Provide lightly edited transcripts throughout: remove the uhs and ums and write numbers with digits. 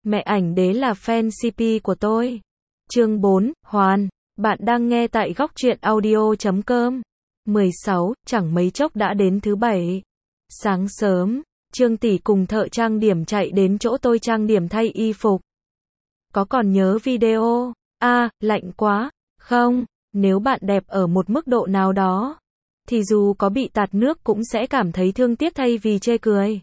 Mẹ ảnh đế là fan CP của tôi. Chương 4, Hoàn. Bạn đang nghe tại góc truyện audio.com. 16, chẳng mấy chốc đã đến thứ bảy. Sáng sớm, Trương tỷ cùng thợ trang điểm chạy đến chỗ tôi trang điểm thay y phục. Có còn nhớ video? Lạnh quá. Không, nếu bạn đẹp ở một mức độ nào đó, thì dù có bị tạt nước cũng sẽ cảm thấy thương tiếc thay vì chê cười.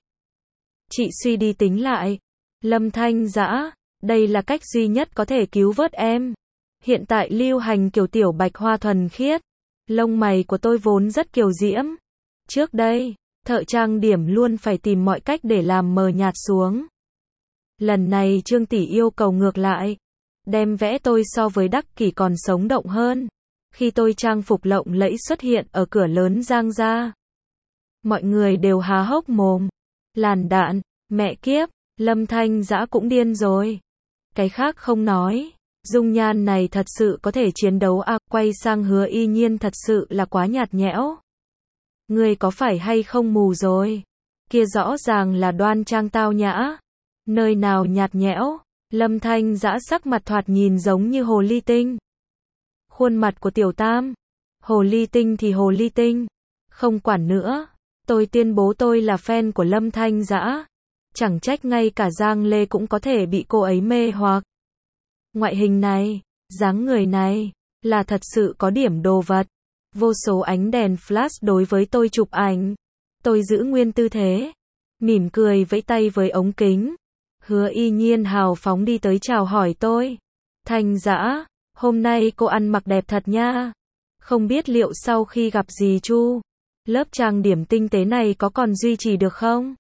Chị suy đi tính lại. Lâm Thanh Dã, đây là cách duy nhất có thể cứu vớt em. Hiện tại lưu hành kiểu tiểu bạch hoa thuần khiết. Lông mày của tôi vốn rất kiều diễm. Trước đây, thợ trang điểm luôn phải tìm mọi cách để làm mờ nhạt xuống. Lần này Trương tỷ yêu cầu ngược lại. Đem vẽ tôi so với Đắc Kỷ còn sống động hơn. Khi tôi trang phục lộng lẫy xuất hiện ở cửa lớn Giang gia, mọi người đều há hốc mồm. Làn đạn, mẹ kiếp, Lâm Thanh Dã cũng điên rồi. Cái khác không nói, dung nhan này thật sự có thể chiến đấu quay sang Hứa Y Nhiên thật sự là quá nhạt nhẽo. Ngươi có phải hay không mù rồi? Kia rõ ràng là đoan trang tao nhã. Nơi nào nhạt nhẽo? Lâm Thanh Dã sắc mặt thoạt nhìn giống như hồ ly tinh. Khuôn mặt của tiểu tam. Hồ ly tinh thì hồ ly tinh. Không quản nữa. Tôi tuyên bố tôi là fan của Lâm Thanh Dã. Chẳng trách ngay cả Giang Lê cũng có thể bị cô ấy mê hoặc. Ngoại hình này, dáng người này, là thật sự có điểm đồ vật. Vô số ánh đèn flash đối với tôi chụp ảnh. Tôi giữ nguyên tư thế, mỉm cười vẫy tay với ống kính. Hứa Y Nhiên hào phóng đi tới chào hỏi tôi. Thanh Dã, hôm nay cô ăn mặc đẹp thật nha. Không biết liệu sau khi gặp dì Chu, lớp trang điểm tinh tế này có còn duy trì được không?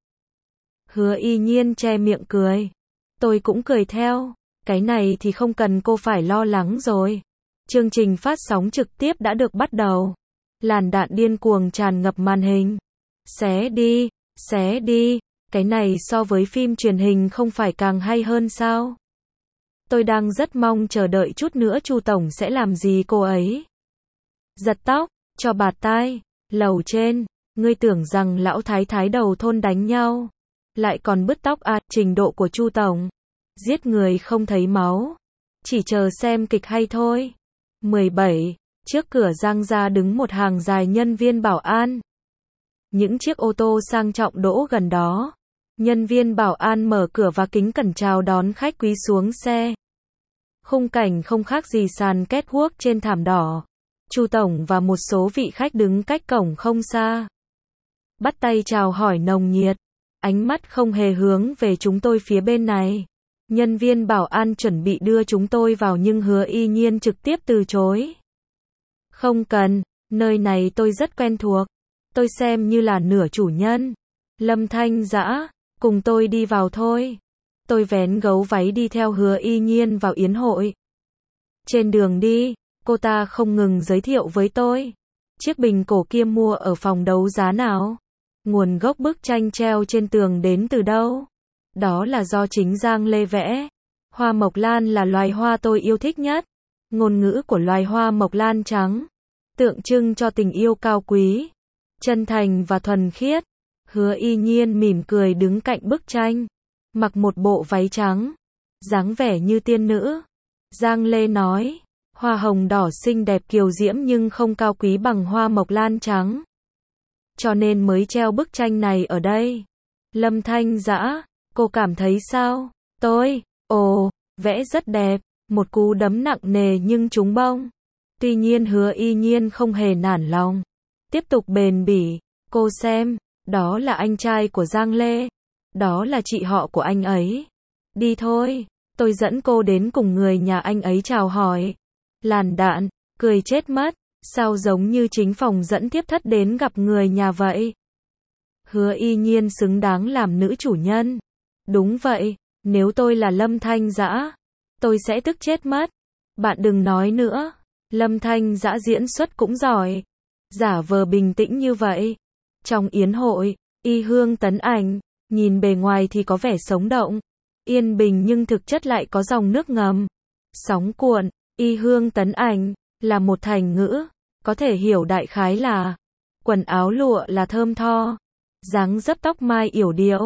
Hứa Y Nhiên che miệng cười. Tôi cũng cười theo. Cái này thì không cần cô phải lo lắng rồi. Chương trình phát sóng trực tiếp đã được bắt đầu. Làn đạn điên cuồng tràn ngập màn hình. Xé đi, xé đi. Cái này so với phim truyền hình không phải càng hay hơn sao? Tôi đang rất mong chờ đợi chút nữa Chu tổng sẽ làm gì cô ấy. Giật tóc, cho bạt tai, lầu trên, ngươi tưởng rằng lão thái thái đầu thôn đánh nhau, lại còn bứt tóc trình độ của Chu tổng. Giết người không thấy máu. Chỉ chờ xem kịch hay thôi. 17. Trước cửa Giang gia đứng một hàng dài nhân viên bảo an. Những chiếc ô tô sang trọng đỗ gần đó. Nhân viên bảo an mở cửa và kính cẩn chào đón khách quý xuống xe. Khung cảnh không khác gì sàn catwalk trên thảm đỏ. Chu tổng và một số vị khách đứng cách cổng không xa. Bắt tay chào hỏi nồng nhiệt. Ánh mắt không hề hướng về chúng tôi phía bên này. Nhân viên bảo an chuẩn bị đưa chúng tôi vào nhưng Hứa Y Nhiên trực tiếp từ chối. Không cần, nơi này tôi rất quen thuộc. Tôi xem như là nửa chủ nhân. Lâm Thanh Dã, cùng tôi đi vào thôi. Tôi vén gấu váy đi theo Hứa Y Nhiên vào yến hội. Trên đường đi, cô ta không ngừng giới thiệu với tôi. Chiếc bình cổ kia mua ở phòng đấu giá nào? Nguồn gốc bức tranh treo trên tường đến từ đâu? Đó là do chính Giang Lê vẽ. Hoa mộc lan là loài hoa tôi yêu thích nhất. Ngôn ngữ của loài hoa mộc lan trắng, tượng trưng cho tình yêu cao quý, chân thành và thuần khiết. Hứa Y Nhiên mỉm cười đứng cạnh bức tranh, mặc một bộ váy trắng, dáng vẻ như tiên nữ. Giang Lê nói, hoa hồng đỏ xinh đẹp kiều diễm nhưng không cao quý bằng hoa mộc lan trắng. Cho nên mới treo bức tranh này ở đây. Lâm Thanh Dã, cô cảm thấy sao? Tôi, vẽ rất đẹp. Một cú đấm nặng nề nhưng trúng bông. Tuy nhiên Hứa Y Nhiên không hề nản lòng. Tiếp tục bền bỉ. Cô xem, đó là anh trai của Giang Lê. Đó là chị họ của anh ấy. Đi thôi, tôi dẫn cô đến cùng người nhà anh ấy chào hỏi. Làn đạn, cười chết mất. Sao giống như chính phòng dẫn tiếp thất đến gặp người nhà vậy? Hứa Y Nhiên xứng đáng làm nữ chủ nhân. Đúng vậy, nếu tôi là Lâm Thanh Dã, tôi sẽ tức chết mất. Bạn đừng nói nữa. Lâm Thanh Dã diễn xuất cũng giỏi. Giả vờ bình tĩnh như vậy. Trong yến hội, Y Hương Tấn Ảnh, nhìn bề ngoài thì có vẻ sống động, yên bình nhưng thực chất lại có dòng nước ngầm, sóng cuộn. Y Hương Tấn Ảnh là một thành ngữ, có thể hiểu đại khái là quần áo lụa là thơm tho, dáng dấp tóc mai yểu điệu,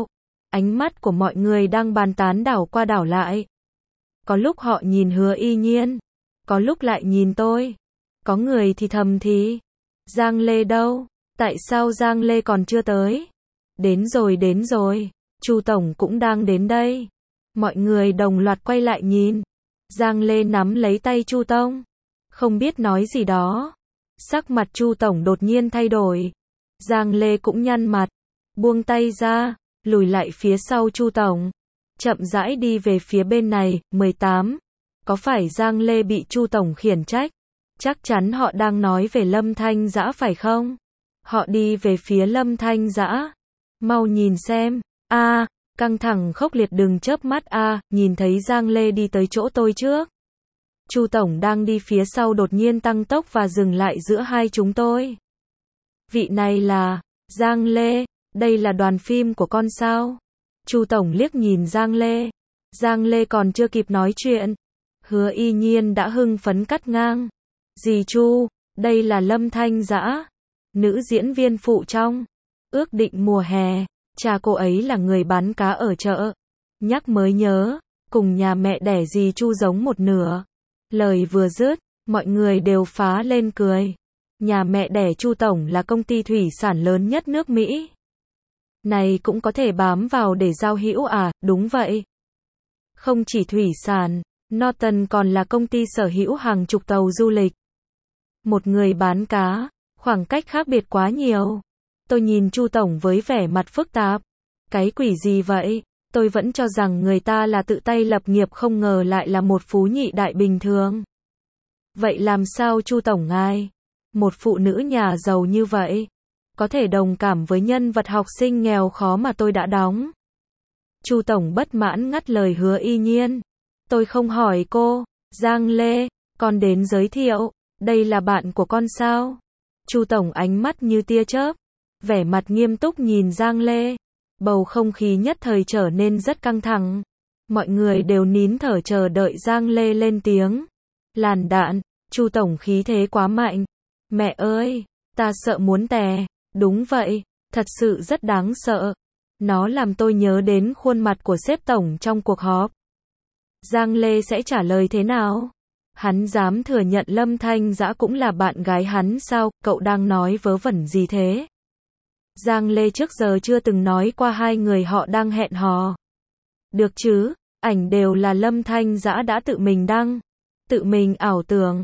Ánh mắt của mọi người đang bàn tán đảo qua đảo lại. Có lúc họ nhìn Hứa Y Nhiên, có lúc lại nhìn tôi. Có người thì thầm thì, Giang Lê đâu? Tại sao Giang Lê còn chưa tới? Đến rồi, Chu tổng cũng đang đến đây. Mọi người đồng loạt quay lại nhìn. Giang Lê nắm lấy tay Chu Tông, không biết nói gì đó. Sắc mặt Chu tổng đột nhiên thay đổi. Giang Lê cũng nhăn mặt, buông tay ra, lùi lại phía sau Chu tổng, chậm rãi đi về phía bên này. 18. Có phải Giang Lê bị Chu tổng khiển trách? Chắc chắn họ đang nói về Lâm Thanh Dã phải không? Họ đi về phía Lâm Thanh Dã. Mau nhìn xem. Căng thẳng khốc liệt, đừng chớp mắt nhìn thấy Giang Lê đi tới chỗ tôi trước. Chu tổng đang đi phía sau đột nhiên tăng tốc và dừng lại giữa hai chúng tôi. Vị này là Giang Lê, đây là đoàn phim của con sao? Chu tổng liếc nhìn Giang Lê. Giang Lê còn chưa kịp nói chuyện, Hứa Y Nhiên đã hưng phấn cắt ngang. Dì Chu, đây là Lâm Thanh Dã, nữ diễn viên phụ trong Ước Định Mùa Hè. Cha cô ấy là người bán cá ở chợ. Nhắc mới nhớ, cùng nhà mẹ đẻ dì Chu giống một nửa. Lời vừa dứt, mọi người đều phá lên cười. Nhà mẹ đẻ Chu tổng là công ty thủy sản lớn nhất nước Mỹ. Này cũng có thể bám vào để giao hữu à? Đúng vậy. Không chỉ thủy sản, Norton còn là công ty sở hữu hàng chục tàu du lịch. Một người bán cá, khoảng cách khác biệt quá nhiều. Tôi nhìn Chu tổng với vẻ mặt phức tạp. Cái quỷ gì vậy? Tôi vẫn cho rằng người ta là tự tay lập nghiệp, không ngờ lại là một phú nhị đại bình thường. Vậy làm sao Chu tổng ngài, một phụ nữ nhà giàu như vậy, có thể đồng cảm với nhân vật học sinh nghèo khó mà tôi đã đóng? Chu tổng bất mãn ngắt lời Hứa Y Nhiên. Tôi không hỏi cô. Giang Lê, con đến giới thiệu, đây là bạn của con sao? Chu tổng ánh mắt như tia chớp, vẻ mặt nghiêm túc nhìn Giang Lê. Bầu không khí nhất thời trở nên rất căng thẳng. Mọi người đều nín thở chờ đợi Giang Lê lên tiếng. Làn đạn, Chu tổng khí thế quá mạnh. Mẹ ơi, ta sợ muốn tè. Đúng vậy, thật sự rất đáng sợ. Nó làm tôi nhớ đến khuôn mặt của sếp tổng trong cuộc họp. Giang Lê sẽ trả lời thế nào? Hắn dám thừa nhận Lâm Thanh Dã cũng là bạn gái hắn sao? Cậu đang nói vớ vẩn gì thế? Giang Lê trước giờ chưa từng nói qua hai người họ đang hẹn hò. Được chứ, ảnh đều là Lâm Thanh Dã đã tự mình đăng, tự mình ảo tưởng.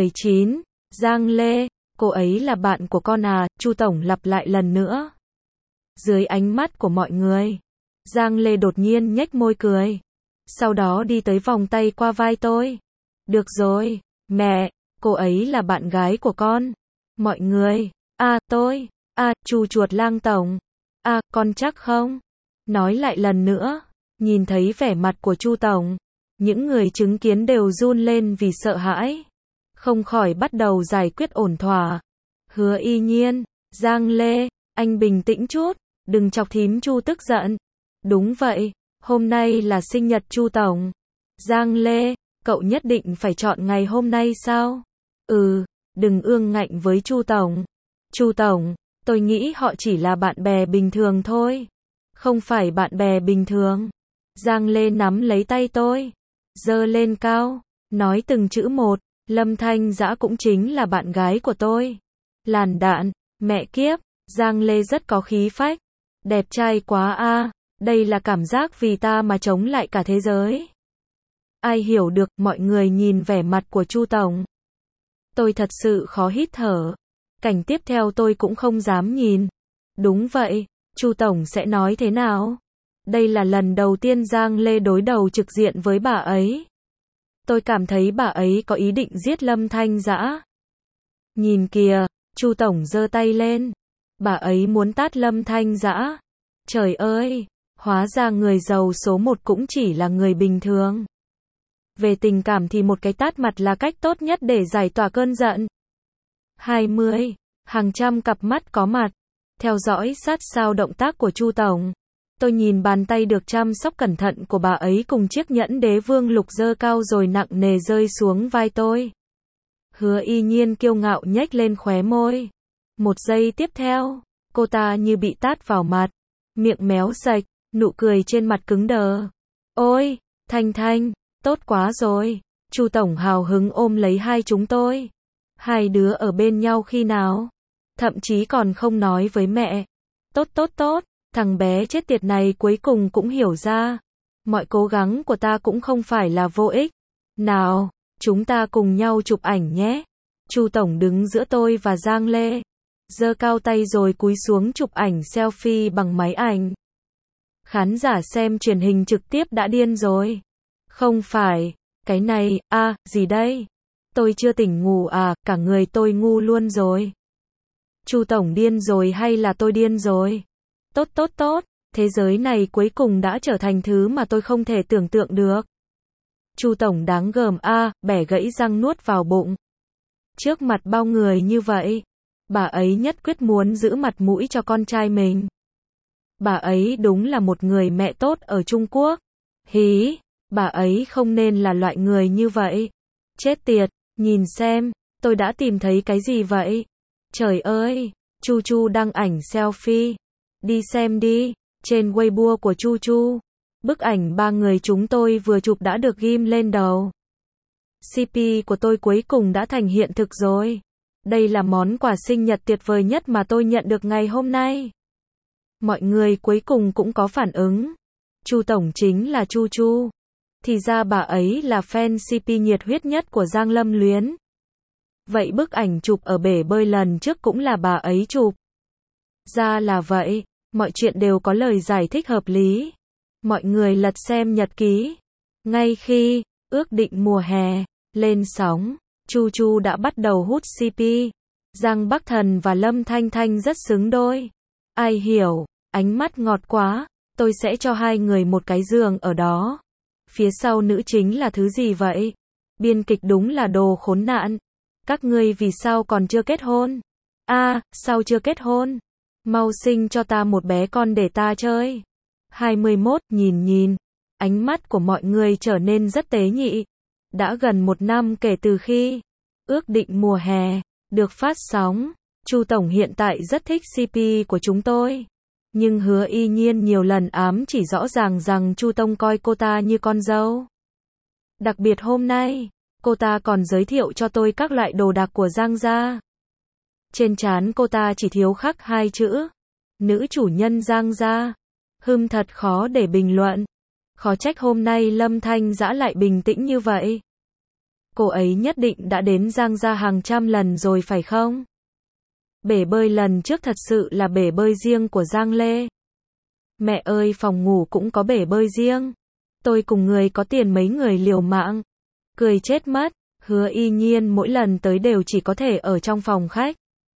19. Giang Lê, cô ấy là bạn của con à? Chu tổng lặp lại lần nữa. Dưới ánh mắt của mọi người, Giang Lê đột nhiên nhếch môi cười. Sau đó đi tới vòng tay qua vai tôi. Được rồi, mẹ, cô ấy là bạn gái của con. Mọi người, tôi, Chu chuột lang tổng. Con chắc không? Nói lại lần nữa. Nhìn thấy vẻ mặt của Chu tổng, những người chứng kiến đều run lên vì sợ hãi. Không khỏi bắt đầu giải quyết ổn thỏa. Hứa Y Nhiên, Giang Lê, anh bình tĩnh chút, đừng chọc thím Chu tức giận. Đúng vậy, hôm nay là sinh nhật Chu tổng. Giang Lê, cậu nhất định phải chọn ngày hôm nay sao? Đừng ương ngạnh với Chu tổng. Chu tổng, tôi nghĩ họ chỉ là bạn bè bình thường thôi. Không phải bạn bè bình thường. Giang Lê nắm lấy tay tôi, giơ lên cao, nói từng chữ một. Lâm Thanh Dã cũng chính là bạn gái của tôi. Làn đạn, mẹ kiếp, Giang Lê rất có khí phách. Đẹp trai quá a, đây là cảm giác vì ta mà chống lại cả thế giới. Ai hiểu được, mọi người nhìn vẻ mặt của Chu tổng. Tôi thật sự khó hít thở. Cảnh tiếp theo tôi cũng không dám nhìn. Đúng vậy, Chu tổng sẽ nói thế nào? Đây là lần đầu tiên Giang Lê đối đầu trực diện với bà ấy. Tôi cảm thấy bà ấy có ý định giết Lâm Thanh Dã. Nhìn kìa, Chu tổng giơ tay lên. Bà ấy muốn tát Lâm Thanh Dã. Trời ơi, hóa ra người giàu số một cũng chỉ là người bình thường. Về tình cảm thì một cái tát mặt là cách tốt nhất để giải tỏa cơn giận. 20. Hàng trăm cặp mắt có mặt, theo dõi sát sao động tác của Chu tổng. Tôi nhìn bàn tay được chăm sóc cẩn thận của bà ấy cùng chiếc nhẫn đế vương lục giơ cao rồi nặng nề rơi xuống vai tôi. Hứa Y Nhiên kiêu ngạo nhếch lên khóe môi. Một giây tiếp theo, cô ta như bị tát vào mặt, miệng méo sạch, Nụ cười trên mặt cứng đờ. Ôi, Thanh Thanh, tốt quá rồi. Chu tổng hào hứng ôm lấy hai chúng tôi. Hai đứa ở bên nhau khi nào? Thậm chí còn không nói với mẹ. Tốt tốt tốt, thằng bé chết tiệt này cuối cùng cũng hiểu ra. Mọi cố gắng của ta cũng không phải là vô ích. Nào, chúng ta cùng nhau chụp ảnh nhé. Chu tổng đứng giữa tôi và Giang Lê. Giơ cao tay rồi cúi xuống chụp ảnh selfie bằng máy ảnh. Khán giả xem truyền hình trực tiếp đã điên rồi. Không phải, cái này, gì đây? Tôi chưa tỉnh ngủ à, cả người tôi ngu luôn rồi. Chu tổng điên rồi hay là tôi điên rồi? Tốt tốt tốt, thế giới này cuối cùng đã trở thành thứ mà tôi không thể tưởng tượng được. Chu tổng đáng gờm bẻ gãy răng nuốt vào bụng. Trước mặt bao người như vậy, bà ấy nhất quyết muốn giữ mặt mũi cho con trai mình. Bà ấy đúng là một người mẹ tốt ở Trung Quốc. Hí, bà ấy không nên là loại người như vậy. Chết tiệt, nhìn xem, tôi đã tìm thấy cái gì vậy? Trời ơi, Chu Chu đăng ảnh selfie. Đi xem đi, trên Weibo của Chu Chu. Bức ảnh ba người chúng tôi vừa chụp đã được ghim lên đầu. CP của tôi cuối cùng đã thành hiện thực rồi. Đây là món quà sinh nhật tuyệt vời nhất mà tôi nhận được ngày hôm nay. Mọi người cuối cùng cũng có phản ứng. Chu tổng chính là Chu Chu. Thì ra bà ấy là fan CP nhiệt huyết nhất của Giang Lâm Luyến. Vậy bức ảnh chụp ở bể bơi lần trước cũng là bà ấy chụp. Ra là vậy, mọi chuyện đều có lời giải thích hợp lý. Mọi người lật xem nhật ký. Ngay khi ước định mùa hè lên sóng, Chu Chu đã bắt đầu hút CP. Giang Bắc Thần và Lâm Thanh Thanh rất xứng đôi. Ai hiểu, ánh mắt ngọt quá, tôi sẽ cho hai người một cái giường ở đó. Phía sau nữ chính là thứ gì vậy? Biên kịch đúng là đồ khốn nạn. Các ngươi vì sao còn chưa kết hôn? Sao chưa kết hôn? Mau sinh cho ta một bé con để ta chơi. 21, nhìn, ánh mắt của mọi người trở nên rất tế nhị. Đã gần 1 năm kể từ khi ước định mùa hè được phát sóng. Chu tổng hiện tại rất thích CP của chúng tôi. Nhưng Hứa Y Nhiên nhiều lần ám chỉ rõ ràng rằng Chu Tông coi cô ta như con dâu. Đặc biệt hôm nay, cô ta còn giới thiệu cho tôi các loại đồ đạc của Giang gia. Trên trán cô ta chỉ thiếu khắc 2 chữ. Nữ chủ nhân Giang gia. Thật khó để bình luận. Khó trách hôm nay Lâm Thanh Dã lại bình tĩnh như vậy. Cô ấy nhất định đã đến Giang gia hàng trăm lần rồi phải không? Bể bơi lần trước thật sự là bể bơi riêng của Giang Lê. Mẹ ơi, phòng ngủ cũng có bể bơi riêng. Tôi cùng người có tiền mấy người liều mạng. Cười chết mất. Hứa Y Nhiên mỗi lần tới đều chỉ có thể ở trong phòng khách.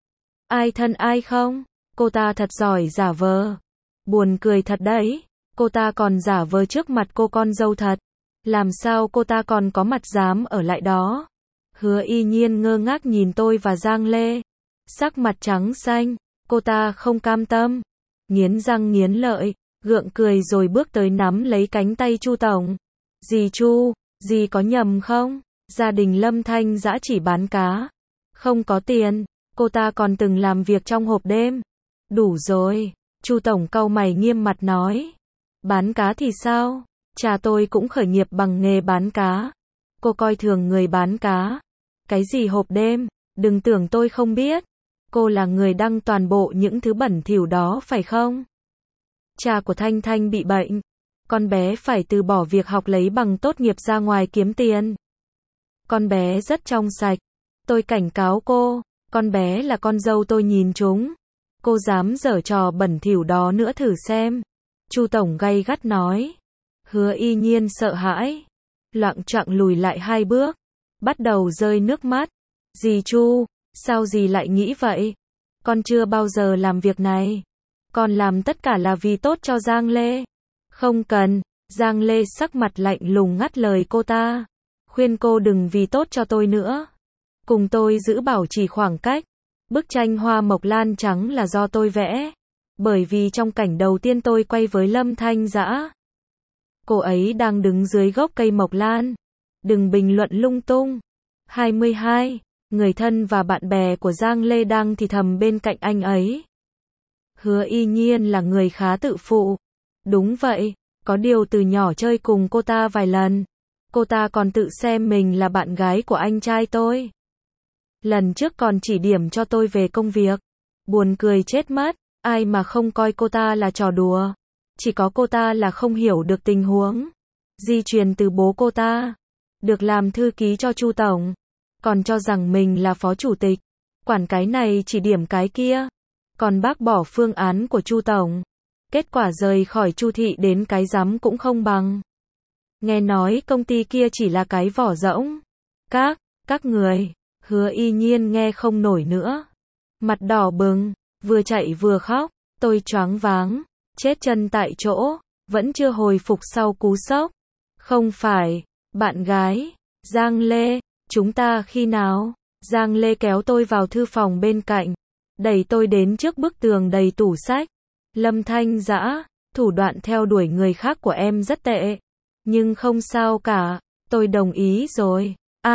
Ai thân ai không? Cô ta thật giỏi giả vờ. Buồn cười thật đấy. Cô ta còn giả vờ trước mặt cô con dâu thật. Làm sao cô ta còn có mặt dám ở lại đó? Hứa Y Nhiên ngơ ngác nhìn tôi và Giang Lê. Sắc mặt trắng xanh. Cô ta không cam tâm. Nghiến răng nghiến lợi. Gượng cười rồi bước tới nắm lấy cánh tay Chu tổng. Dì Chu, dì có nhầm không? Gia đình Lâm Thanh Dã chỉ bán cá. Không có tiền. Cô ta còn từng làm việc trong hộp đêm. Đủ rồi. Chu tổng cau mày nghiêm mặt nói. Bán cá thì sao? Cha tôi cũng khởi nghiệp bằng nghề bán cá. Cô coi thường người bán cá. Cái gì hộp đêm? Đừng tưởng tôi không biết. Cô là người đăng toàn bộ những thứ bẩn thỉu đó phải không? Cha của Thanh Thanh bị bệnh. Con bé phải từ bỏ việc học lấy bằng tốt nghiệp ra ngoài kiếm tiền. Con bé rất trong sạch. Tôi cảnh cáo cô, con bé là con dâu tôi nhìn chúng. Cô dám giở trò bẩn thỉu đó nữa thử xem. Chu tổng gay gắt nói. Hứa Y Nhiên sợ hãi. Loạng choạng lùi lại 2 bước. Bắt đầu rơi nước mắt. Dì Chu, sao dì lại nghĩ vậy? Con chưa bao giờ làm việc này. Con làm tất cả là vì tốt cho Giang Lê. Không cần. Giang Lê sắc mặt lạnh lùng ngắt lời cô ta. Khuyên cô đừng vì tốt cho tôi nữa. Cùng tôi giữ bảo trì khoảng cách. Bức tranh hoa mộc lan trắng là do tôi vẽ. Bởi vì trong cảnh đầu tiên tôi quay với Lâm Thanh Dã, cô ấy đang đứng dưới gốc cây mộc lan. Đừng bình luận lung tung. 22. Người thân và bạn bè của Giang Lê đang thì thầm bên cạnh anh ấy. Hứa Y Nhiên là người khá tự phụ. Đúng vậy, có điều từ nhỏ chơi cùng cô ta vài lần. Cô ta còn tự xem mình là bạn gái của anh trai tôi. Lần trước còn chỉ điểm cho tôi về công việc. Buồn cười chết mất, ai mà không coi cô ta là trò đùa. Chỉ có cô ta là không hiểu được tình huống. Di truyền từ bố cô ta. Được làm thư ký cho Chu Tổng. Còn cho rằng mình là phó chủ tịch. Quản cái này chỉ điểm cái kia. Còn bác bỏ phương án của Chu Tổng. Kết quả rời khỏi Chu thị đến cái rắm cũng không bằng. Nghe nói công ty kia chỉ là cái vỏ rỗng. Các người, Hứa Y Nhiên nghe không nổi nữa. Mặt đỏ bừng, vừa chạy vừa khóc, tôi choáng váng, chết chân tại chỗ, vẫn chưa hồi phục sau cú sốc. Không phải, bạn gái, Giang Lê, chúng ta khi nào? Giang Lê kéo tôi vào thư phòng bên cạnh, đẩy tôi đến trước bức tường đầy tủ sách. Lâm Thanh Dã, thủ đoạn theo đuổi người khác của em rất tệ. Nhưng không sao cả, tôi đồng ý rồi.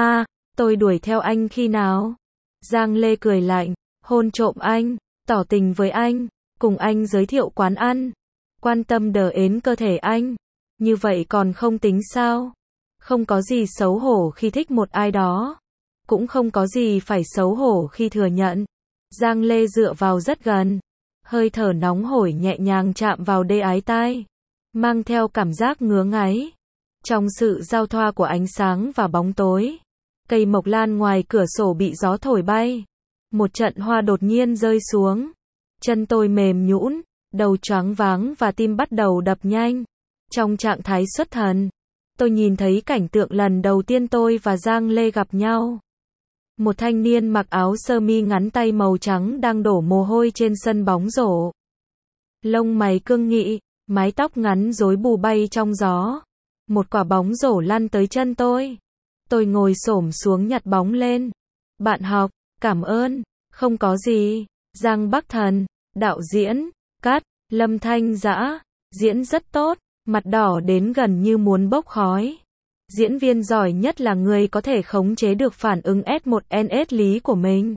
Tôi đuổi theo anh khi nào? Giang Lê cười lạnh, hôn trộm anh, tỏ tình với anh, cùng anh giới thiệu quán ăn, quan tâm đờ ến cơ thể anh. Như vậy còn không tính sao? Không có gì xấu hổ khi thích một ai đó. Cũng không có gì phải xấu hổ khi thừa nhận. Giang Lê dựa vào rất gần. Hơi thở nóng hổi nhẹ nhàng chạm vào đê ái tai. Mang theo cảm giác ngứa ngáy. Trong sự giao thoa của ánh sáng và bóng tối. Cây mộc lan ngoài cửa sổ bị gió thổi bay. Một trận hoa đột nhiên rơi xuống. Chân tôi mềm nhũn, đầu choáng váng và tim bắt đầu đập nhanh. Trong trạng thái xuất thần, tôi nhìn thấy cảnh tượng lần đầu tiên tôi và Giang Lê gặp nhau. Một thanh niên mặc áo sơ mi ngắn tay màu trắng đang đổ mồ hôi trên sân bóng rổ. Lông mày cương nghị, mái tóc ngắn rối bù bay trong gió. Một quả bóng rổ lăn tới chân tôi. Tôi ngồi xổm xuống nhặt bóng lên. Bạn học, cảm ơn. Không có gì. Giang Bắc Thần, đạo diễn, cắt, Lâm Thanh Dã, diễn rất tốt, mặt đỏ đến gần như muốn bốc khói. Diễn viên giỏi nhất là người có thể khống chế được phản ứng S1NS lý của mình.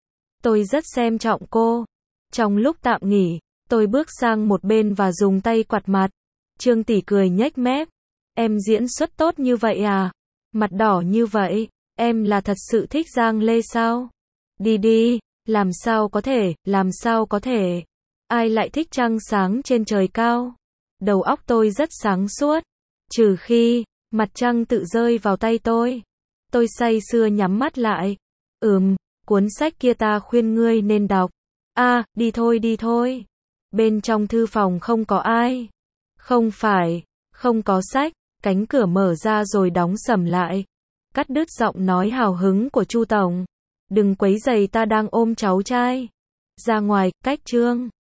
Tôi rất xem trọng cô. Trong lúc tạm nghỉ, tôi bước sang một bên và dùng tay quạt mặt. Trương tỷ cười nhếch mép. Em diễn xuất tốt như vậy à? Mặt đỏ như vậy, em là thật sự thích Giang Lê sao? Đi, làm sao có thể? Ai lại thích trăng sáng trên trời cao? Đầu óc tôi rất sáng suốt. Trừ khi, mặt trăng tự rơi vào tay tôi. Tôi say sưa nhắm mắt lại. Cuốn sách kia ta khuyên ngươi nên đọc. Đi thôi. Bên trong thư phòng không có ai. Không phải, không có sách. Cánh cửa mở ra rồi đóng sầm lại. Cắt đứt giọng nói hào hứng của Chu Tổng. Đừng quấy rầy ta đang ôm cháu trai. Ra ngoài, cách Trương.